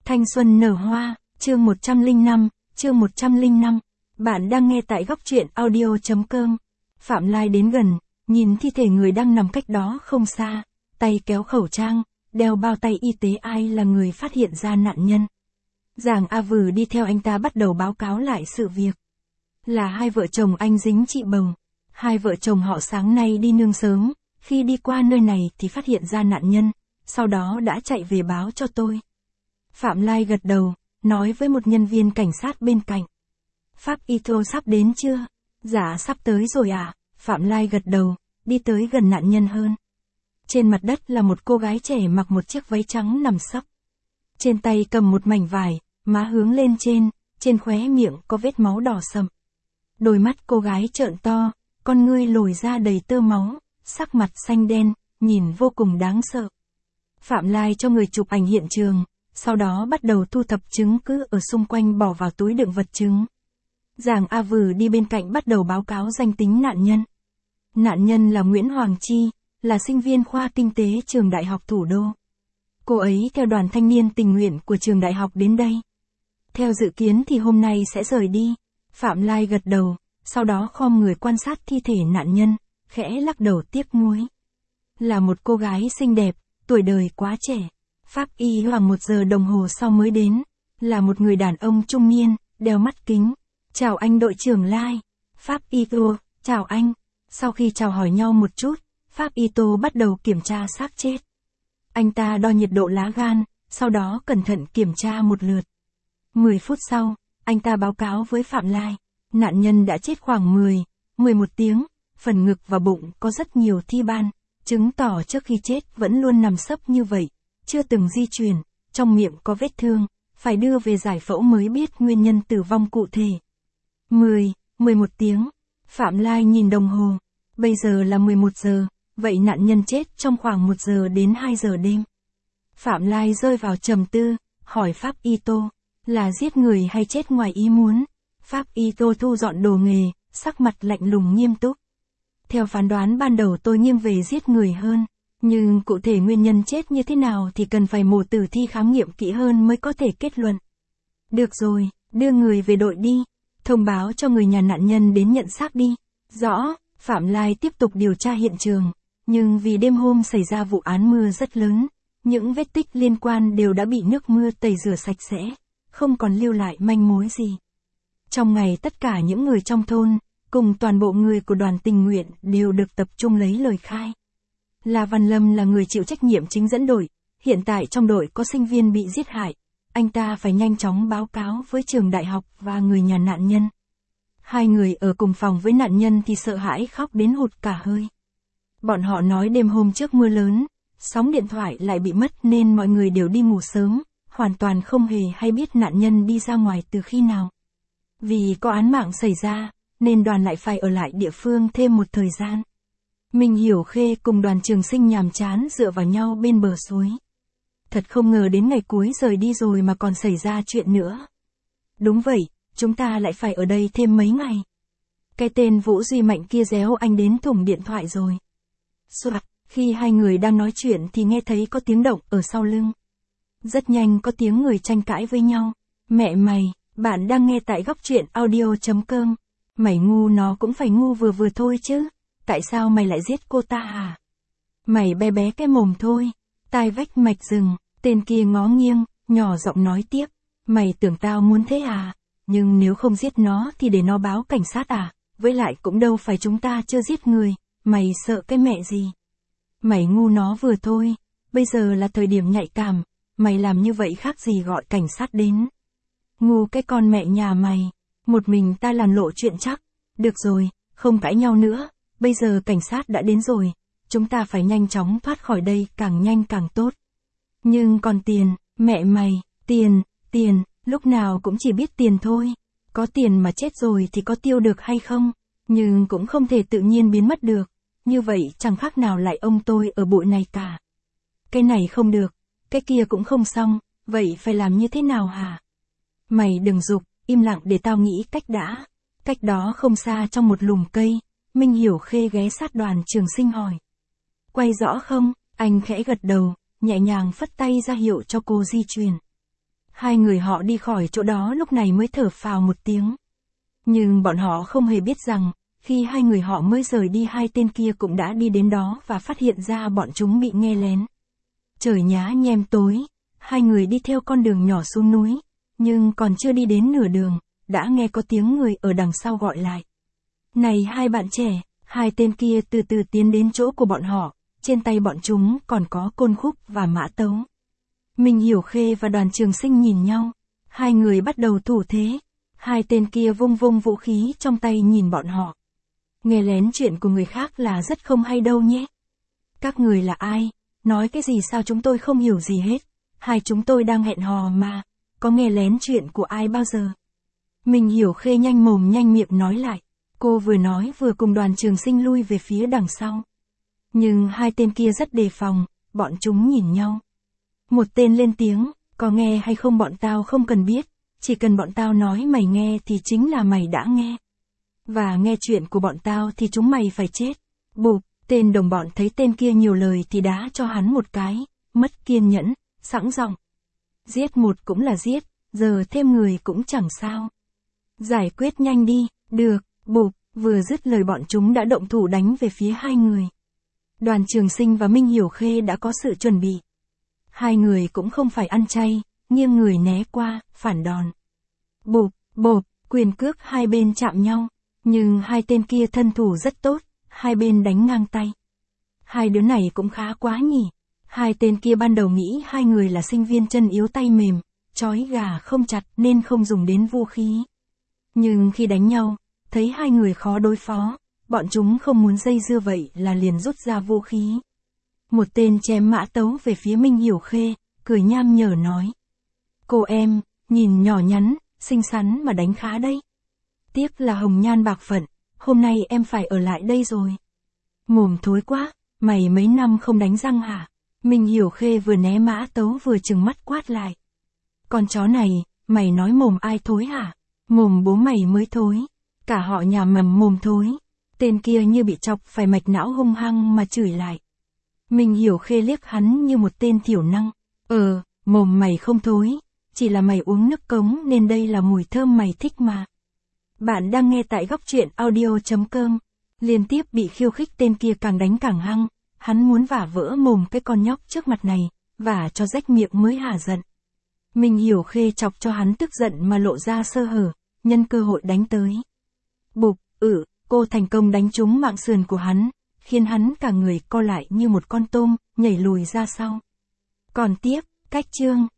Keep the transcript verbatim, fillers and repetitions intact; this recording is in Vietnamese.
Thanh xuân nở hoa, chương một trăm lẻ năm, chương một trăm lẻ năm. Bạn đang nghe tại góc truyện audio.com. Phạm Lai đến gần, nhìn thi thể người đang nằm cách đó không xa, tay kéo khẩu trang, đeo bao tay y tế. Ai là người phát hiện ra nạn nhân? Giàng A Vừ đi theo anh ta bắt đầu báo cáo lại sự việc. Là hai vợ chồng anh Dính chị Bồng. Hai vợ chồng họ sáng nay đi nương sớm, khi đi qua nơi này thì phát hiện ra nạn nhân, sau đó đã chạy về báo cho tôi. Phạm Lai gật đầu, nói với một nhân viên cảnh sát bên cạnh. Pháp y tô sắp đến chưa? Dạ sắp tới rồi ạ. À? Phạm Lai gật đầu, đi tới gần nạn nhân hơn. Trên mặt đất là một cô gái trẻ mặc một chiếc váy trắng nằm sấp. Trên tay cầm một mảnh vải, má hướng lên trên, trên khóe miệng có vết máu đỏ sậm. Đôi mắt cô gái trợn to, con ngươi lồi ra đầy tơ máu, sắc mặt xanh đen, nhìn vô cùng đáng sợ. Phạm Lai cho người chụp ảnh hiện trường, sau đó bắt đầu thu thập chứng cứ ở xung quanh bỏ vào túi đựng vật chứng. Giàng A Vừ đi bên cạnh bắt đầu báo cáo danh tính nạn nhân. Nạn nhân là Nguyễn Hoàng Chi, là sinh viên khoa kinh tế trường Đại học Thủ đô. Cô ấy theo đoàn thanh niên tình nguyện của trường đại học đến đây. Theo dự kiến thì hôm nay sẽ rời đi. Phạm Lai gật đầu, sau đó khom người quan sát thi thể nạn nhân, khẽ lắc đầu tiếc nuối. Là một cô gái xinh đẹp, tuổi đời quá trẻ. Pháp y khoảng một giờ đồng hồ sau mới đến. Là một người đàn ông trung niên, đeo mắt kính. Chào anh đội trưởng Lai. Pháp y tô, chào anh. Sau khi chào hỏi nhau một chút, Pháp y tô bắt đầu kiểm tra xác chết. Anh ta đo nhiệt độ lá gan, sau đó cẩn thận kiểm tra một lượt. mười phút sau, anh ta báo cáo với Phạm Lai. Nạn nhân đã chết khoảng mười, mười một tiếng, phần ngực và bụng có rất nhiều thi ban, chứng tỏ trước khi chết vẫn luôn nằm sấp như vậy, chưa từng di chuyển, trong miệng có vết thương, phải đưa về giải phẫu mới biết nguyên nhân tử vong cụ thể. mười, mười một tiếng. Phạm Lai nhìn đồng hồ. Bây giờ là mười một giờ, vậy nạn nhân chết trong khoảng một giờ đến hai giờ đêm. Phạm Lai rơi vào trầm tư, hỏi Pháp y tô, là giết người hay chết ngoài ý muốn? Pháp y tô thu dọn đồ nghề, sắc mặt lạnh lùng nghiêm túc. Theo phán đoán ban đầu tôi nghiêng về giết người hơn, nhưng cụ thể nguyên nhân chết như thế nào thì cần phải mổ tử thi khám nghiệm kỹ hơn mới có thể kết luận. Được rồi, đưa người về đội đi, thông báo cho người nhà nạn nhân đến nhận xác đi. Rõ. Phạm Lai tiếp tục điều tra hiện trường, nhưng vì đêm hôm xảy ra vụ án mưa rất lớn, những vết tích liên quan đều đã bị nước mưa tẩy rửa sạch sẽ, không còn lưu lại manh mối gì. Trong ngày tất cả những người trong thôn, cùng toàn bộ người của đoàn tình nguyện đều được tập trung lấy lời khai. La Văn Lâm là người chịu trách nhiệm chính dẫn đội, hiện tại trong đội có sinh viên bị giết hại, anh ta phải nhanh chóng báo cáo với trường đại học và người nhà nạn nhân. Hai người ở cùng phòng với nạn nhân thì sợ hãi khóc đến hụt cả hơi. Bọn họ nói đêm hôm trước mưa lớn, sóng điện thoại lại bị mất nên mọi người đều đi ngủ sớm, hoàn toàn không hề hay biết nạn nhân đi ra ngoài từ khi nào. Vì có án mạng xảy ra, nên đoàn lại phải ở lại địa phương thêm một thời gian. Mình Hiểu Khê cùng đoàn trường sinh nhàm chán dựa vào nhau bên bờ suối. Thật không ngờ đến ngày cuối rời đi rồi mà còn xảy ra chuyện nữa. Đúng vậy, chúng ta lại phải ở đây thêm mấy ngày. Cái tên Vũ Duy Mạnh kia réo anh đến thủng điện thoại rồi. Soạt, khi hai người đang nói chuyện thì nghe thấy có tiếng động ở sau lưng. Rất nhanh có tiếng người tranh cãi với nhau. Mẹ mày, bạn đang nghe tại góc truyện audio.com. Mày ngu nó cũng phải ngu vừa vừa thôi chứ. Tại sao mày lại giết cô ta hả? Mày bé bé cái mồm thôi. Tai vách mạch rừng, tên kia ngó nghiêng, nhỏ giọng nói tiếp. Mày tưởng tao muốn thế à? Nhưng nếu không giết nó thì để nó báo cảnh sát à? Với lại cũng đâu phải chúng ta chưa giết người, mày sợ cái mẹ gì? Mày ngu nó vừa thôi, bây giờ là thời điểm nhạy cảm, mày làm như vậy khác gì gọi cảnh sát đến. Ngu cái con mẹ nhà mày, một mình ta làm lộ chuyện chắc. Được rồi, không cãi nhau nữa, bây giờ cảnh sát đã đến rồi, chúng ta phải nhanh chóng thoát khỏi đây, càng nhanh càng tốt. Nhưng còn tiền, mẹ mày, tiền, tiền, lúc nào cũng chỉ biết tiền thôi. Có tiền mà chết rồi thì có tiêu được hay không, nhưng cũng không thể tự nhiên biến mất được. Như vậy chẳng khác nào lại ông tôi ở bụi này cả. Cái này không được, cái kia cũng không xong, vậy phải làm như thế nào hả? Mày đừng giục, im lặng để tao nghĩ cách đã. Cách đó không xa trong một lùm cây, Minh Hiểu Khê ghé sát đoàn trường sinh hỏi. Quay rõ không? Anh khẽ gật đầu, nhẹ nhàng phất tay ra hiệu cho cô di chuyển. Hai người họ đi khỏi chỗ đó lúc này mới thở phào một tiếng. Nhưng bọn họ không hề biết rằng, khi hai người họ mới rời đi hai tên kia cũng đã đi đến đó và phát hiện ra bọn chúng bị nghe lén. Trời nhá nhem tối, hai người đi theo con đường nhỏ xuống núi, nhưng còn chưa đi đến nửa đường, đã nghe có tiếng người ở đằng sau gọi lại. Này hai bạn trẻ, hai tên kia từ từ tiến đến chỗ của bọn họ, trên tay bọn chúng còn có côn khúc và mã tấu. Minh Hiểu Khê và Đoàn Trường Sinh nhìn nhau, hai người bắt đầu thủ thế, hai tên kia vung vung vũ khí trong tay nhìn bọn họ. Nghe lén chuyện của người khác là rất không hay đâu nhé. Các người là ai? Nói cái gì sao chúng tôi không hiểu gì hết, hai chúng tôi đang hẹn hò mà, có nghe lén chuyện của ai bao giờ? Minh Hiểu Khê nhanh mồm nhanh miệng nói lại, cô vừa nói vừa cùng Đoàn Trường Sinh lui về phía đằng sau. Nhưng hai tên kia rất đề phòng, bọn chúng nhìn nhau. Một tên lên tiếng, có nghe hay không bọn tao không cần biết, chỉ cần bọn tao nói mày nghe thì chính là mày đã nghe. Và nghe chuyện của bọn tao thì chúng mày phải chết. Bụp, tên đồng bọn thấy tên kia nhiều lời thì đá cho hắn một cái, mất kiên nhẫn, sẵn giọng. Giết một cũng là giết, giờ thêm người cũng chẳng sao. Giải quyết nhanh đi, được, bụp, vừa dứt lời bọn chúng đã động thủ đánh về phía hai người. Đoàn Trường Sinh và Minh Hiểu Khê đã có sự chuẩn bị. Hai người cũng không phải ăn chay, nghiêng người né qua, phản đòn. Bụp, bộp, quyền cước hai bên chạm nhau, nhưng hai tên kia thân thủ rất tốt, hai bên đánh ngang tay. Hai đứa này cũng khá quá nhỉ. Hai tên kia ban đầu nghĩ hai người là sinh viên chân yếu tay mềm, trói gà không chặt nên không dùng đến vũ khí. Nhưng khi đánh nhau, thấy hai người khó đối phó, bọn chúng không muốn dây dưa vậy là liền rút ra vũ khí. Một tên chém mã tấu về phía Minh Hiểu Khê, cười nham nhở nói. Cô em, nhìn nhỏ nhắn, xinh xắn mà đánh khá đấy. Tiếc là hồng nhan bạc phận, hôm nay em phải ở lại đây rồi. Mồm thối quá, mày mấy năm không đánh răng hả? Minh Hiểu Khê vừa né mã tấu vừa trừng mắt quát lại. Con chó này, mày nói mồm ai thối hả? Mồm bố mày mới thối. Cả họ nhà mầm mồm thối. Tên kia như bị chọc phải mạch não hung hăng mà chửi lại. Minh Hiểu Khê liếc hắn như một tên thiểu năng. Ờ, mồm mày không thối, chỉ là mày uống nước cống nên đây là mùi thơm mày thích mà. Bạn đang nghe tại góc truyện audio chấm com. Liên tiếp bị khiêu khích tên kia càng đánh càng hăng, hắn muốn vả vỡ mồm cái con nhóc trước mặt này, vả cho rách miệng mới hả giận. Minh Hiểu Khê chọc cho hắn tức giận mà lộ ra sơ hở, nhân cơ hội đánh tới. Bụp, ừ, cô thành công đánh trúng mạng sườn của hắn, khiến hắn cả người co lại như một con tôm, nhảy lùi ra sau. Còn tiếp, cách chương.